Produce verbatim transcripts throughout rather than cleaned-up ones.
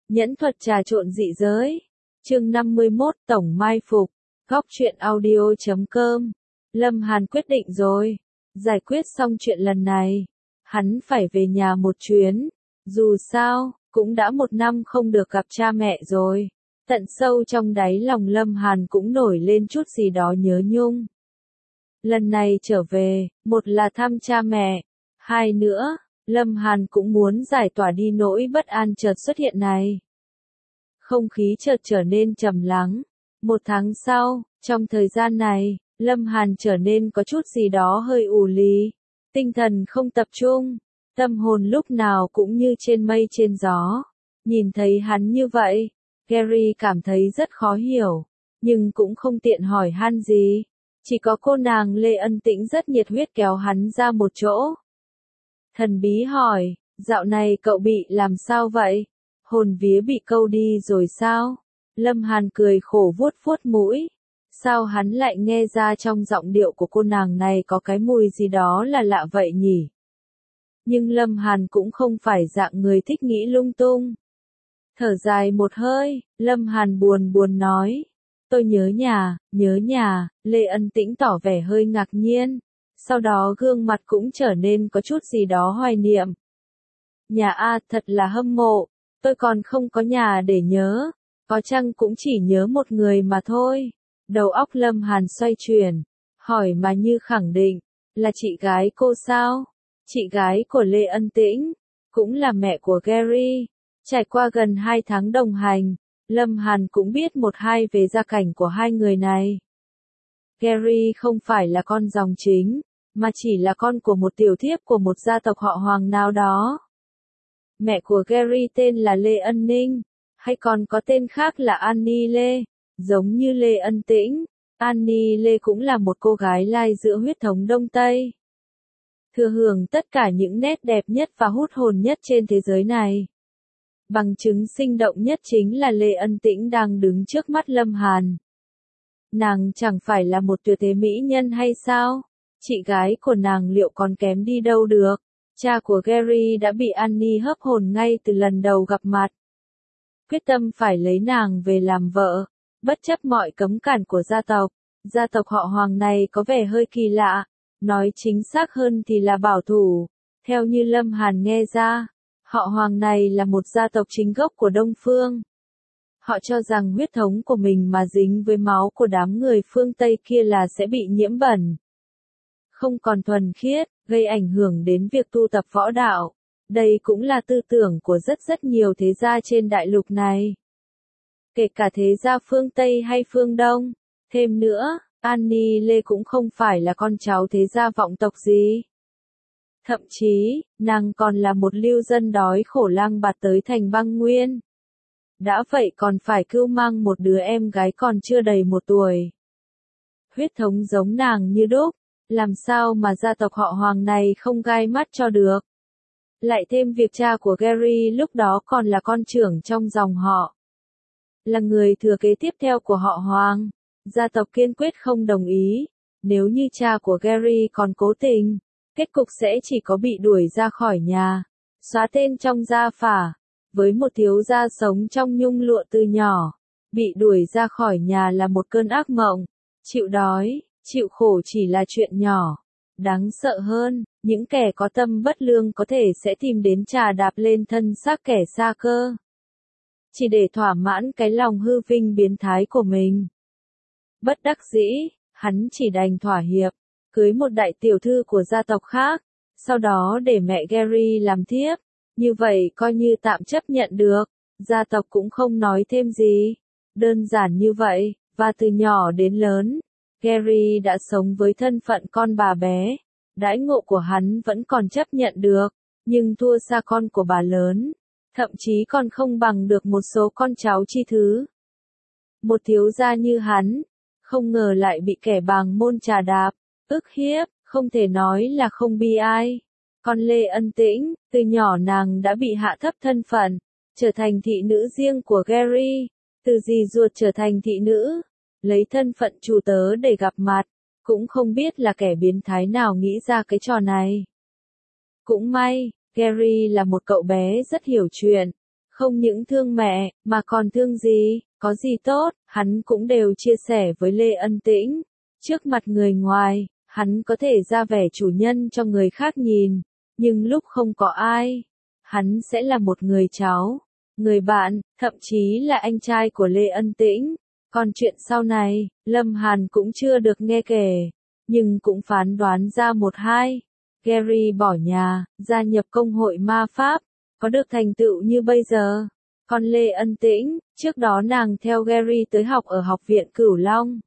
Nhẫn thuật trà trộn dị giới. Chương năm mươi mốt Tổng mai phục. Góc truyện audio chấm com. Lâm Hàn quyết định rồi. Giải quyết xong chuyện lần này, hắn phải về nhà một chuyến. Dù sao, cũng đã một năm không được gặp cha mẹ rồi. Tận sâu trong đáy lòng Lâm Hàn cũng nổi lên chút gì đó nhớ nhung. Lần này trở về, một là thăm cha mẹ, hai nữa, Lâm Hàn cũng muốn giải tỏa đi nỗi bất an chợt xuất hiện này. Không khí chợt trở nên trầm lắng. Một tháng sau, trong thời gian này, Lâm Hàn trở nên có chút gì đó hơi ù lì, tinh thần không tập trung, tâm hồn lúc nào cũng như trên mây trên gió. Nhìn thấy hắn như vậy, Gary cảm thấy rất khó hiểu, nhưng cũng không tiện hỏi han gì. Chỉ có cô nàng Lê Ân Tĩnh rất nhiệt huyết kéo hắn ra một chỗ. Thần bí hỏi, dạo này cậu bị làm sao vậy? Hồn vía bị câu đi rồi sao? Lâm Hàn cười khổ vuốt vuốt mũi. Sao hắn lại nghe ra trong giọng điệu của cô nàng này có cái mùi gì đó là lạ vậy nhỉ? Nhưng Lâm Hàn cũng không phải dạng người thích nghĩ lung tung. Thở dài một hơi, Lâm Hàn buồn buồn nói. Tôi nhớ nhà, nhớ nhà. Lê Ân Tĩnh tỏ vẻ hơi ngạc nhiên. Sau đó gương mặt cũng trở nên có chút gì đó hoài niệm. Nhà a, thật là hâm mộ. Tôi còn không có nhà để nhớ. Có chăng cũng chỉ nhớ một người mà thôi. Đầu óc Lâm Hàn xoay chuyển. Hỏi mà như khẳng định. Là chị gái cô sao? Chị gái của Lê Ân Tĩnh. Cũng là mẹ của Gary. Trải qua gần hai tháng đồng hành, Lâm Hàn cũng biết một hai về gia cảnh của hai người này. Gary không phải là con dòng chính, mà chỉ là con của một tiểu thiếp của một gia tộc họ Hoàng nào đó. Mẹ của Gary tên là Lê Ân Ninh, hay còn có tên khác là Annie Lê. Giống như Lê Ân Tĩnh, Annie Lê cũng là một cô gái lai giữa huyết thống Đông Tây. Thừa hưởng tất cả những nét đẹp nhất và hút hồn nhất trên thế giới này. Bằng chứng sinh động nhất chính là Lê Ân Tĩnh đang đứng trước mắt Lâm Hàn. Nàng chẳng phải là một tuyệt thế mỹ nhân hay sao? Chị gái của nàng liệu còn kém đi đâu được? Cha của Gary đã bị Annie hấp hồn ngay từ lần đầu gặp mặt. Quyết tâm phải lấy nàng về làm vợ, bất chấp mọi cấm cản của gia tộc. Gia tộc họ Hoàng này có vẻ hơi kỳ lạ, nói chính xác hơn thì là bảo thủ. Theo như Lâm Hàn nghe ra, họ Hoàng này là một gia tộc chính gốc của Đông Phương. Họ cho rằng huyết thống của mình mà dính với máu của đám người phương Tây kia là sẽ bị nhiễm bẩn. Không còn thuần khiết, gây ảnh hưởng đến việc tu tập võ đạo. Đây cũng là tư tưởng của rất rất nhiều thế gia trên đại lục này. Kể cả thế gia phương Tây hay phương Đông. Thêm nữa, Annie Lê cũng không phải là con cháu thế gia vọng tộc gì. Thậm chí, nàng còn là một lưu dân đói khổ lang bạt tới thành băng nguyên. Đã vậy còn phải cưu mang một đứa em gái còn chưa đầy một tuổi. Huyết thống giống nàng như đúc, làm sao mà gia tộc họ Hoàng này không gai mắt cho được. Lại thêm việc cha của Gary lúc đó còn là con trưởng trong dòng họ. Là người thừa kế tiếp theo của họ Hoàng. Gia tộc kiên quyết không đồng ý. Nếu như cha của Gary còn cố tình, kết cục sẽ chỉ có bị đuổi ra khỏi nhà, xóa tên trong gia phả. Với một thiếu gia sống trong nhung lụa từ nhỏ, bị đuổi ra khỏi nhà là một cơn ác mộng. Chịu đói, chịu khổ chỉ là chuyện nhỏ. Đáng sợ hơn, những kẻ có tâm bất lương có thể sẽ tìm đến trà đạp lên thân xác kẻ xa cơ. Chỉ để thỏa mãn cái lòng hư vinh biến thái của mình. Bất đắc dĩ, hắn chỉ đành thỏa hiệp, cưới một đại tiểu thư của gia tộc khác, sau đó để mẹ Gary làm thiếp. Như vậy coi như tạm chấp nhận được, gia tộc cũng không nói thêm gì. Đơn giản như vậy, và từ nhỏ đến lớn, Gary đã sống với thân phận con bà bé. Đãi ngộ của hắn vẫn còn chấp nhận được, nhưng thua xa con của bà lớn. Thậm chí còn không bằng được một số con cháu chi thứ. Một thiếu gia như hắn, không ngờ lại bị kẻ bàng môn trà đạp, ức hiếp, không thể nói là không bi ai. Còn Lê Ân Tĩnh, từ nhỏ nàng đã bị hạ thấp thân phận, trở thành thị nữ riêng của Gary, từ dì ruột trở thành thị nữ, lấy thân phận chủ tớ để gặp mặt, cũng không biết là kẻ biến thái nào nghĩ ra cái trò này. Cũng may, Gary là một cậu bé rất hiểu chuyện, Không những thương mẹ, mà còn thương gì, có gì tốt, hắn cũng đều chia sẻ với Lê Ân Tĩnh. Trước mặt người ngoài, hắn có thể ra vẻ chủ nhân cho người khác nhìn, nhưng lúc không có ai, hắn sẽ là một người cháu, người bạn, thậm chí là anh trai của Lê Ân Tĩnh. Còn chuyện sau này, Lâm Hàn cũng chưa được nghe kể, nhưng cũng phán đoán ra một hai. Gary bỏ nhà, gia nhập công hội ma pháp, có được thành tựu như bây giờ. Còn Lê Ân Tĩnh, trước đó nàng theo Gary tới học ở học viện Cửu Long.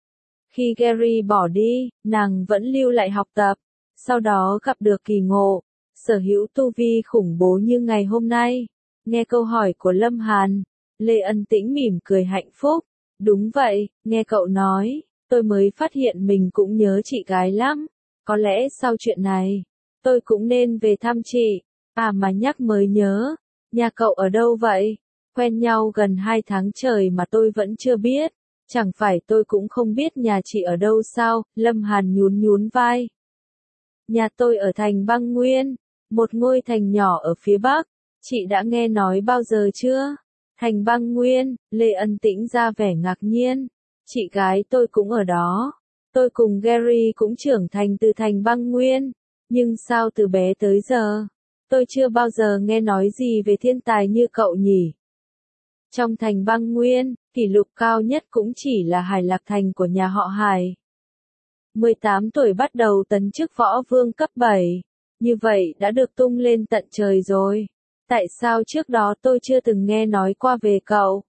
Khi Gary bỏ đi, nàng vẫn lưu lại học tập, sau đó gặp được kỳ ngộ, sở hữu tu vi khủng bố như ngày hôm nay. Nghe câu hỏi của Lâm Hàn, Lê Ân Tĩnh mỉm cười hạnh phúc. Đúng vậy, nghe cậu nói, tôi mới phát hiện mình cũng nhớ chị gái lắm. Có lẽ sau chuyện này, tôi cũng nên về thăm chị. À mà nhắc mới nhớ, nhà cậu ở đâu vậy? Quen nhau gần hai tháng trời mà tôi vẫn chưa biết. Chẳng phải tôi cũng không biết nhà chị ở đâu sao? Lâm Hàn nhún nhún vai. Nhà tôi ở thành Băng Nguyên, một ngôi thành nhỏ ở phía Bắc. Chị đã nghe nói bao giờ chưa? Thành Băng Nguyên, Lê Ân Tĩnh ra vẻ ngạc nhiên. Chị gái tôi cũng ở đó. Tôi cùng Gary cũng trưởng thành từ thành Băng Nguyên. Nhưng sao từ bé tới giờ, tôi chưa bao giờ nghe nói gì về thiên tài như cậu nhỉ? Trong thành Băng Nguyên, kỷ lục cao nhất cũng chỉ là Hải Lạc Thành của nhà họ Hải. mười tám tuổi bắt đầu tấn chức võ vương cấp bảy. Như vậy đã được tung lên tận trời rồi. Tại sao trước đó tôi chưa từng nghe nói qua về cậu?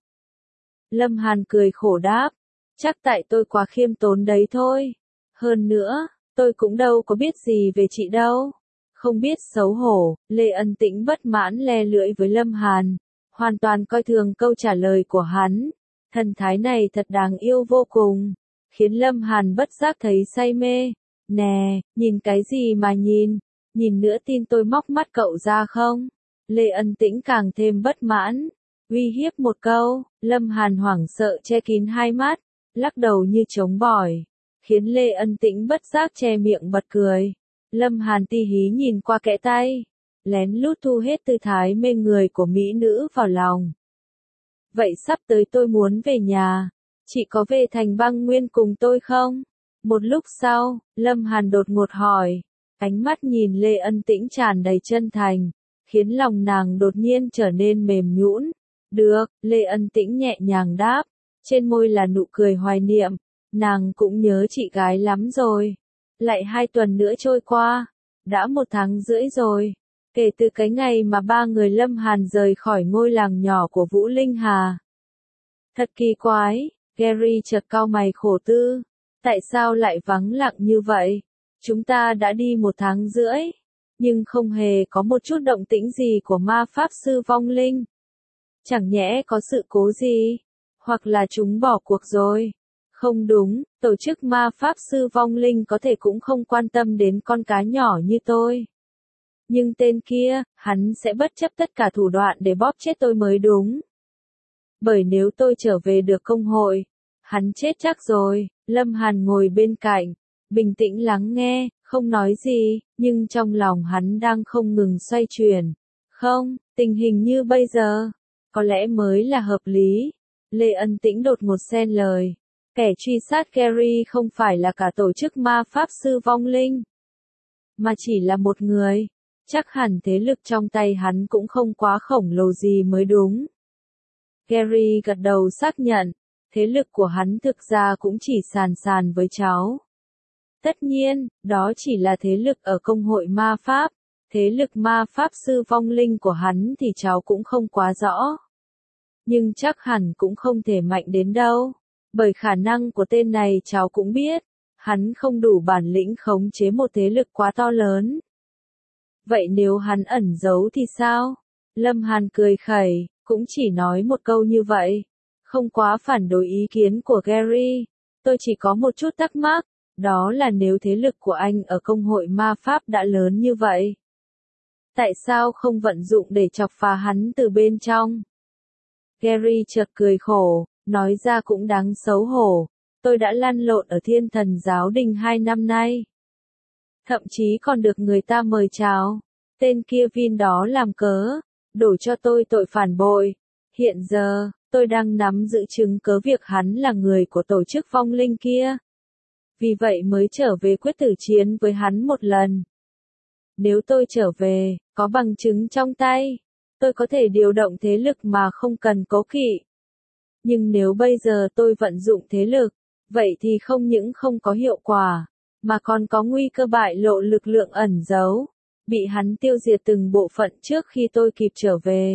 Lâm Hàn cười khổ đáp. Chắc tại tôi quá khiêm tốn đấy thôi. Hơn nữa, tôi cũng đâu có biết gì về chị đâu. Không biết xấu hổ, Lê Ân Tĩnh bất mãn le lưỡi với Lâm Hàn. Hoàn toàn coi thường câu trả lời của hắn. Thần thái này thật đáng yêu vô cùng. Khiến Lâm Hàn bất giác thấy say mê. Nè, nhìn cái gì mà nhìn? Nhìn nữa tin tôi móc mắt cậu ra không? Lê Ân Tĩnh càng thêm bất mãn. Uy hiếp một câu, Lâm Hàn hoảng sợ che kín hai mắt, lắc đầu như trống bỏi. Khiến Lê Ân Tĩnh bất giác che miệng bật cười. Lâm Hàn ti hí nhìn qua kẽ tay, lén lút thu hết tư thái mê người của mỹ nữ vào lòng. Vậy sắp tới tôi muốn về nhà, chị có về thành Băng Nguyên cùng tôi không? Một lúc sau, Lâm Hàn đột ngột hỏi, ánh mắt nhìn Lê Ân Tĩnh tràn đầy chân thành, khiến lòng nàng đột nhiên trở nên mềm nhũn. Được, Lê Ân Tĩnh nhẹ nhàng đáp, trên môi là nụ cười hoài niệm, nàng cũng nhớ chị gái lắm rồi. Lại hai tuần nữa trôi qua, đã một tháng rưỡi rồi, kể từ cái ngày mà ba người Lâm Hàn rời khỏi ngôi làng nhỏ của Vũ Linh Hà. Thật kỳ quái, Gary chợt cau mày khổ tư, tại sao lại vắng lặng như vậy? Chúng ta đã đi một tháng rưỡi, nhưng không hề có một chút động tĩnh gì của ma pháp sư vong linh. Chẳng nhẽ có sự cố gì? Hoặc là chúng bỏ cuộc rồi? Không đúng, tổ chức ma pháp sư vong linh có thể cũng không quan tâm đến con cá nhỏ như tôi. Nhưng tên kia, hắn sẽ bất chấp tất cả thủ đoạn để bóp chết tôi mới đúng. Bởi nếu tôi trở về được công hội, hắn chết chắc rồi. Lâm Hàn ngồi bên cạnh, bình tĩnh lắng nghe, không nói gì, nhưng trong lòng hắn đang không ngừng xoay chuyển. Không, tình hình như bây giờ, có lẽ mới là hợp lý. Lê Ân Tĩnh đột ngột xen lời. Kẻ truy sát Gary không phải là cả tổ chức ma pháp sư vong linh, mà chỉ là một người. Chắc hẳn thế lực trong tay hắn cũng không quá khổng lồ gì mới đúng. Gary gật đầu xác nhận, thế lực của hắn thực ra cũng chỉ sàn sàn với cháu. Tất nhiên, đó chỉ là thế lực ở công hội ma pháp, thế lực ma pháp sư vong linh của hắn thì cháu cũng không quá rõ. Nhưng chắc hẳn cũng không thể mạnh đến đâu, bởi khả năng của tên này cháu cũng biết, hắn không đủ bản lĩnh khống chế một thế lực quá to lớn. Vậy nếu hắn ẩn giấu thì sao? Lâm Hàn cười khẩy, cũng chỉ nói một câu như vậy, không quá phản đối ý kiến của Gary. Tôi chỉ có một chút thắc mắc, đó là nếu thế lực của anh ở công hội ma pháp đã lớn như vậy, tại sao không vận dụng để chọc phá hắn từ bên trong? Gary chợt cười khổ, nói ra cũng đáng xấu hổ, tôi đã lăn lộn ở Thiên Thần Giáo Đình hai năm nay. Thậm chí còn được người ta mời chào, tên kia Vin đó làm cớ, đổ cho tôi tội phản bội. Hiện giờ, tôi đang nắm giữ chứng cớ việc hắn là người của tổ chức vong linh kia. Vì vậy mới trở về quyết tử chiến với hắn một lần. Nếu tôi trở về, có bằng chứng trong tay, tôi có thể điều động thế lực mà không cần cố kỵ. Nhưng nếu bây giờ tôi vận dụng thế lực, vậy thì không những không có hiệu quả, mà còn có nguy cơ bại lộ lực lượng ẩn giấu, bị hắn tiêu diệt từng bộ phận trước khi tôi kịp trở về.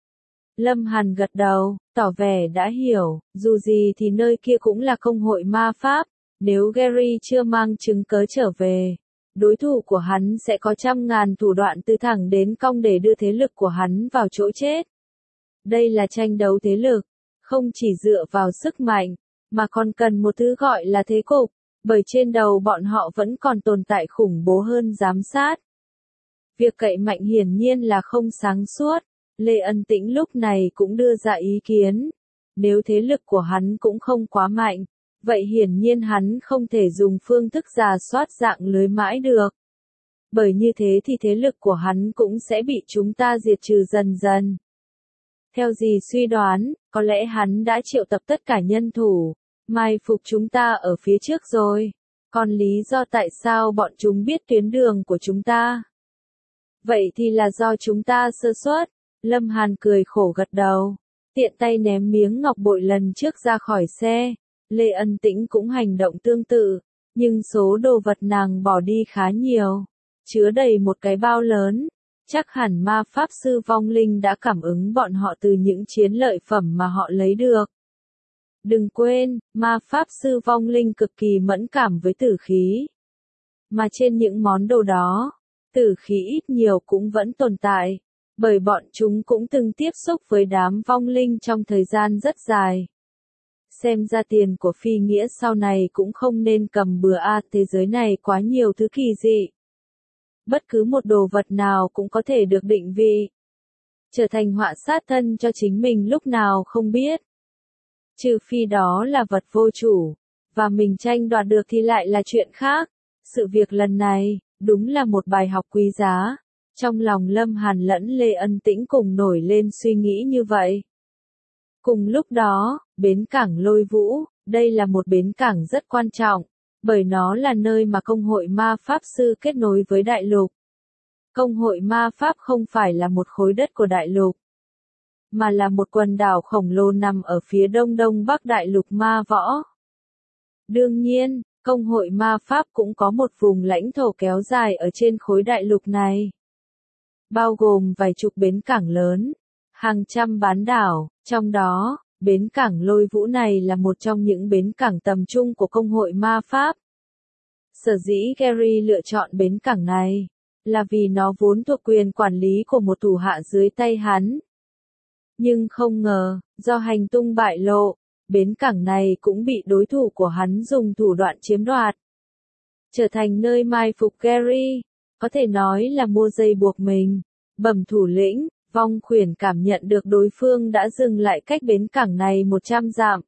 Lâm Hàn gật đầu, tỏ vẻ đã hiểu, dù gì thì nơi kia cũng là công hội ma pháp, nếu Gary chưa mang chứng cớ trở về, đối thủ của hắn sẽ có trăm ngàn thủ đoạn từ thẳng đến cong để đưa thế lực của hắn vào chỗ chết. Đây là tranh đấu thế lực, không chỉ dựa vào sức mạnh, mà còn cần một thứ gọi là thế cục, bởi trên đầu bọn họ vẫn còn tồn tại khủng bố hơn giám sát. Việc cậy mạnh hiển nhiên là không sáng suốt, Lê Ân Tĩnh lúc này cũng đưa ra ý kiến. Nếu thế lực của hắn cũng không quá mạnh, vậy hiển nhiên hắn không thể dùng phương thức rà soát dạng lưới mãi được. Bởi như thế thì thế lực của hắn cũng sẽ bị chúng ta diệt trừ dần dần. Theo gì suy đoán, có lẽ hắn đã triệu tập tất cả nhân thủ, mai phục chúng ta ở phía trước rồi. Còn lý do tại sao bọn chúng biết tuyến đường của chúng ta? Vậy thì là do chúng ta sơ suất. Lâm Hàn cười khổ gật đầu, tiện tay ném miếng ngọc bội lần trước ra khỏi xe. Lê Ân Tĩnh cũng hành động tương tự, nhưng số đồ vật nàng bỏ đi khá nhiều, chứa đầy một cái bao lớn. Chắc hẳn ma pháp sư vong linh đã cảm ứng bọn họ từ những chiến lợi phẩm mà họ lấy được. Đừng quên, ma pháp sư vong linh cực kỳ mẫn cảm với tử khí. Mà trên những món đồ đó, tử khí ít nhiều cũng vẫn tồn tại, bởi bọn chúng cũng từng tiếp xúc với đám vong linh trong thời gian rất dài. Xem ra tiền của phi nghĩa sau này cũng không nên cầm bừa a, thế giới này quá nhiều thứ kỳ dị. Bất cứ một đồ vật nào cũng có thể được định vị, trở thành họa sát thân cho chính mình lúc nào không biết. Trừ phi đó là vật vô chủ, và mình tranh đoạt được thì lại là chuyện khác. Sự việc lần này, đúng là một bài học quý giá. Trong lòng Lâm Hàn lẫn Lê Ân Tĩnh cùng nổi lên suy nghĩ như vậy. Cùng lúc đó, bến cảng Lôi Vũ, đây là một bến cảng rất quan trọng, bởi nó là nơi mà công hội ma pháp sư kết nối với đại lục. Công hội ma pháp không phải là một khối đất của đại lục, mà là một quần đảo khổng lồ nằm ở phía đông đông bắc đại lục ma võ. Đương nhiên, công hội ma pháp cũng có một vùng lãnh thổ kéo dài ở trên khối đại lục này, bao gồm vài chục bến cảng lớn, hàng trăm bán đảo, trong đó, bến cảng Lôi Vũ này là một trong những bến cảng tầm trung của công hội ma pháp. Sở dĩ Gary lựa chọn bến cảng này, là vì nó vốn thuộc quyền quản lý của một thủ hạ dưới tay hắn. Nhưng không ngờ, do hành tung bại lộ, bến cảng này cũng bị đối thủ của hắn dùng thủ đoạn chiếm đoạt. Trở thành nơi mai phục Gary, có thể nói là mua dây buộc mình. Bẩm thủ lĩnh, Vong Khuyển cảm nhận được đối phương đã dừng lại cách bến cảng này một trăm dặm.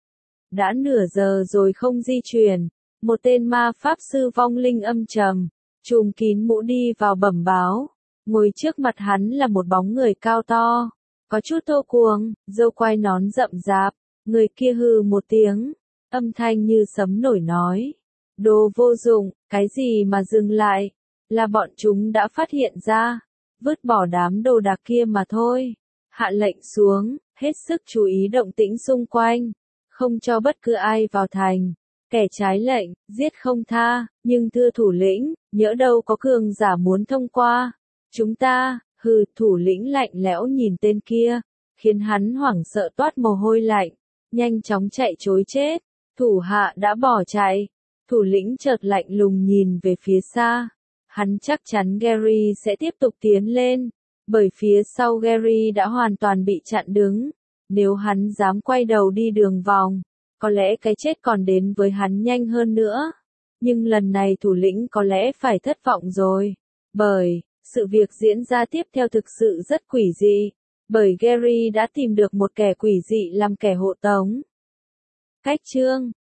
Đã nửa giờ rồi không di chuyển, một tên ma pháp sư vong linh âm trầm, trùm kín mũ đi vào bẩm báo. Ngồi trước mặt hắn là một bóng người cao to, có chút thô cuồng, râu quai nón rậm rạp. Người kia hừ một tiếng, âm thanh như sấm nổi nói. Đồ vô dụng, cái gì mà dừng lại, là bọn chúng đã phát hiện ra, vứt bỏ đám đồ đạc kia mà thôi. Hạ lệnh xuống, hết sức chú ý động tĩnh xung quanh, không cho bất cứ ai vào thành. Kẻ trái lệnh, giết không tha, nhưng thưa thủ lĩnh, nhỡ đâu có cường giả muốn thông qua. Chúng ta, hừ, thủ lĩnh lạnh lẽo nhìn tên kia, khiến hắn hoảng sợ toát mồ hôi lạnh, nhanh chóng chạy trối chết. Thủ hạ đã bỏ chạy, thủ lĩnh chợt lạnh lùng nhìn về phía xa. Hắn chắc chắn Gary sẽ tiếp tục tiến lên, bởi phía sau Gary đã hoàn toàn bị chặn đứng. Nếu hắn dám quay đầu đi đường vòng, có lẽ cái chết còn đến với hắn nhanh hơn nữa. Nhưng lần này thủ lĩnh có lẽ phải thất vọng rồi, bởi sự việc diễn ra tiếp theo thực sự rất quỷ dị, bởi Gary đã tìm được một kẻ quỷ dị làm kẻ hộ tống. Cách chương